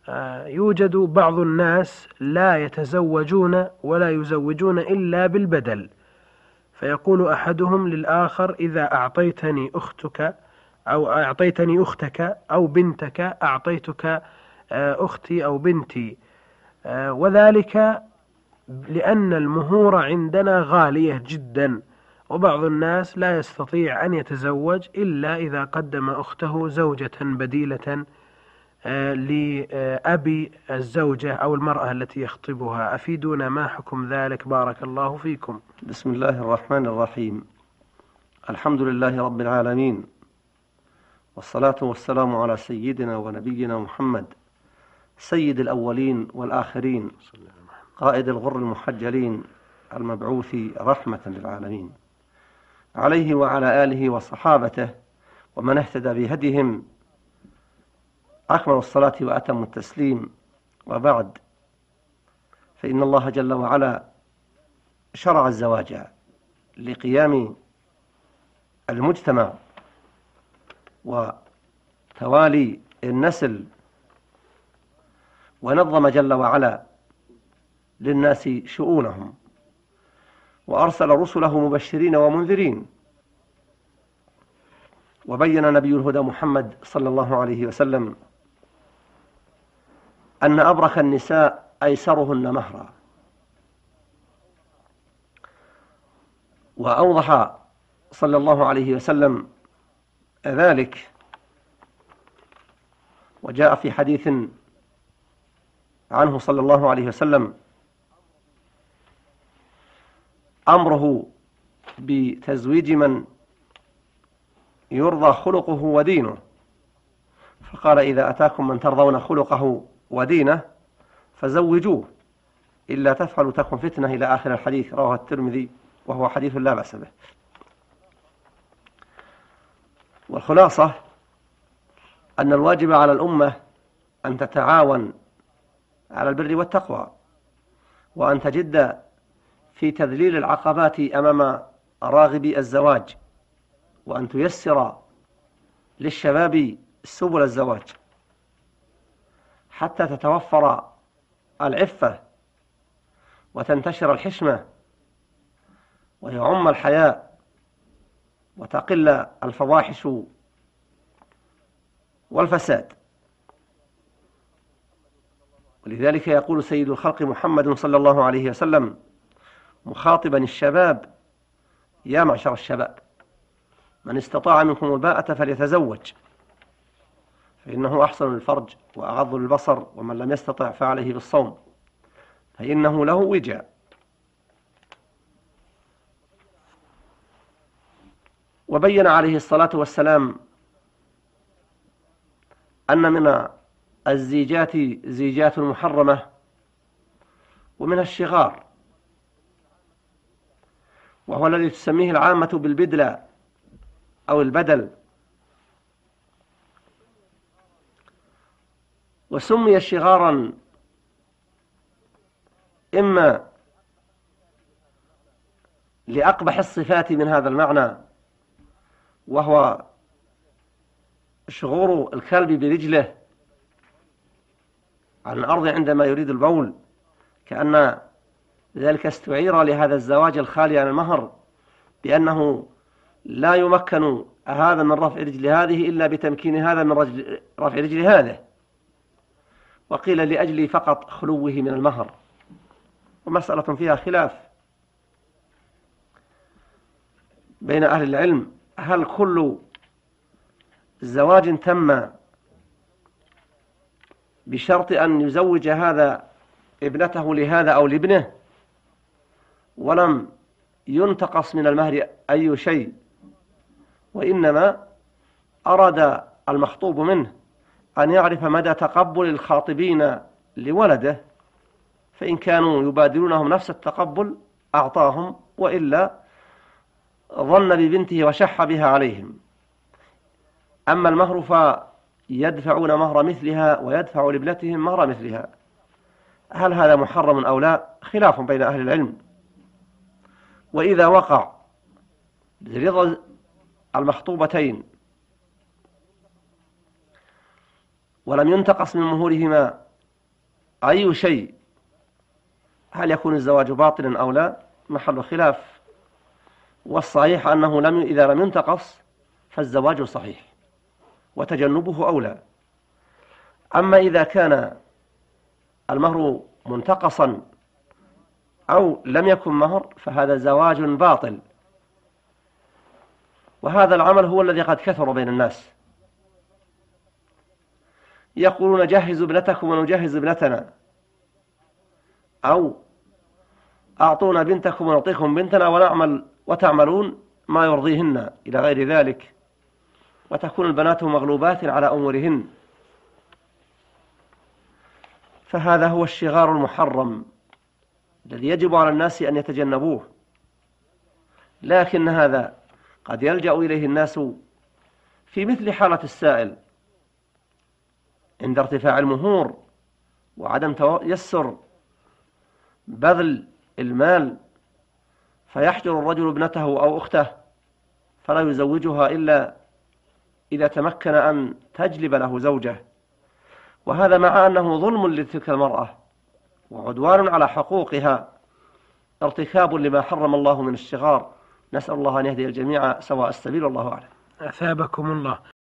يوجد بعض الناس لا يتزوجون ولا يزوجون إلا بالبدل، فيقول أحدهم للآخر: إذا أعطيتني أختك أو أعطيتني أختك أو بنتك أعطيتك أختي أو بنتي، وذلك لأن المهور عندنا غالية جدا، وبعض الناس لا يستطيع أن يتزوج إلا إذا قدم أخته زوجة بديلة لأبي الزوجة أو المرأة التي يخطبها. أفيدونا ما حكم ذلك بارك الله فيكم. بسم الله الرحمن الرحيم. الحمد لله رب العالمين، والصلاة والسلام على سيدنا ونبينا محمد سيد الأولين والآخرين، قائد الغر المحجلين، المبعوث رحمة للعالمين، عليه وعلى آله وصحابته ومن اهتدى بهديهم أكمل الصلاة وأتم التسليم. وبعد، فإن الله جل وعلا شرع الزواج لقيام المجتمع وتوالي النسل، ونظم جل وعلا للناس شؤونهم، وأرسل رسله مبشرين ومنذرين، وبين نبي الهدى محمد صلى الله عليه وسلم أن أبرك النساء أيسرهن مهرا، وأوضح صلى الله عليه وسلم ذلك، وجاء في حديث عنه صلى الله عليه وسلم أمره بتزويج من يرضى خلقه ودينه، فقال: إذا أتاكم من ترضون خلقه ودينه فزوجوه، إلا تفعلوا تكن فتنة، إلى آخر الحديث، رواه الترمذي وهو حديث لا بأس به. والخلاصة أن الواجب على الأمة أن تتعاون على البر والتقوى، وأن تجد في تذليل العقبات أمام راغبي الزواج، وأن تيسر للشباب سبل الزواج حتى تتوفر العفة وتنتشر الحشمة ويعم الحياء وتقل الفواحش والفساد. ولذلك يقول سيد الخلق محمد صلى الله عليه وسلم مخاطبا الشباب: يا معشر الشباب، من استطاع منكم الباءة فليتزوج، فإنه أحسن للفرج وأغض للبصر، ومن لم يستطع فعليه بالصوم فإنه له وجاء. وبين عليه الصلاة والسلام أن من الزيجات زيجات محرمة، ومنها الشغار، وهو الذي تسميه العامة بالبدلة أو البدل. وسمي شغارا إما لأقبح الصفات من هذا المعنى، وهو شغور الكلب برجله عن الأرض عندما يريد البول، كأن ذلك استعير لهذا الزواج الخالي عن المهر، بأنه لا يمكن هذا من رفع رجل هذه إلا بتمكين هذا من رفع رجل هذا، وقيل لأجل فقط خلوه من المهر، ومسألة فيها خلاف بين أهل العلم: هل كل زواج تم بشرط أن يزوج هذا ابنته لهذا أو لابنه ولم ينتقص من المهر أي شيء، وإنما أراد المخطوب منه أن يعرف مدى تقبل الخاطبين لولده، فإن كانوا يبادلونهم نفس التقبل أعطاهم، وإلا ظن ببنته وشح بها عليهم. أما المهر فيدفعون مهر مثلها ويدفع لابنتهم مهر مثلها. هل هذا محرم أو لا؟ خلاف بين أهل العلم. وإذا وقع برضا المخطوبتين ولم ينتقص من مهورهما أي شيء، هل يكون الزواج باطلا أو لا محل خلاف، والصحيح أنه إذا لم ينتقص فالزواج صحيح وتجنبه أولى. أما إذا كان المهر منتقصا أو لم يكن مهر فهذا زواج باطل، وهذا العمل هو الذي قد كثر بين الناس، يقولون جهزوا ابنتكم ونجهز ابنتنا، أو أعطونا بنتكم ونعطيكم بنتنا ونعمل وتعملون ما يرضيهن إلى غير ذلك، وتكون البنات مغلوبات على أمورهن. فهذا هو الشغار المحرم الذي يجب على الناس أن يتجنبوه، لكن هذا قد يلجأ إليه الناس في مثل حالة السائل عند ارتفاع المهور وعدم تيسر بذل المال، فيحجر الرجل ابنته أو أخته فلا يزوجها إلا إذا تمكن أن تجلب له زوجه، وهذا مع أنه ظلم لتلك المرأة وعدوان على حقوقها، ارتكاب لما حرم الله من الشغار. نسأل الله أن يهدي الجميع سواء السبيل، والله أعلم. أثابكم الله.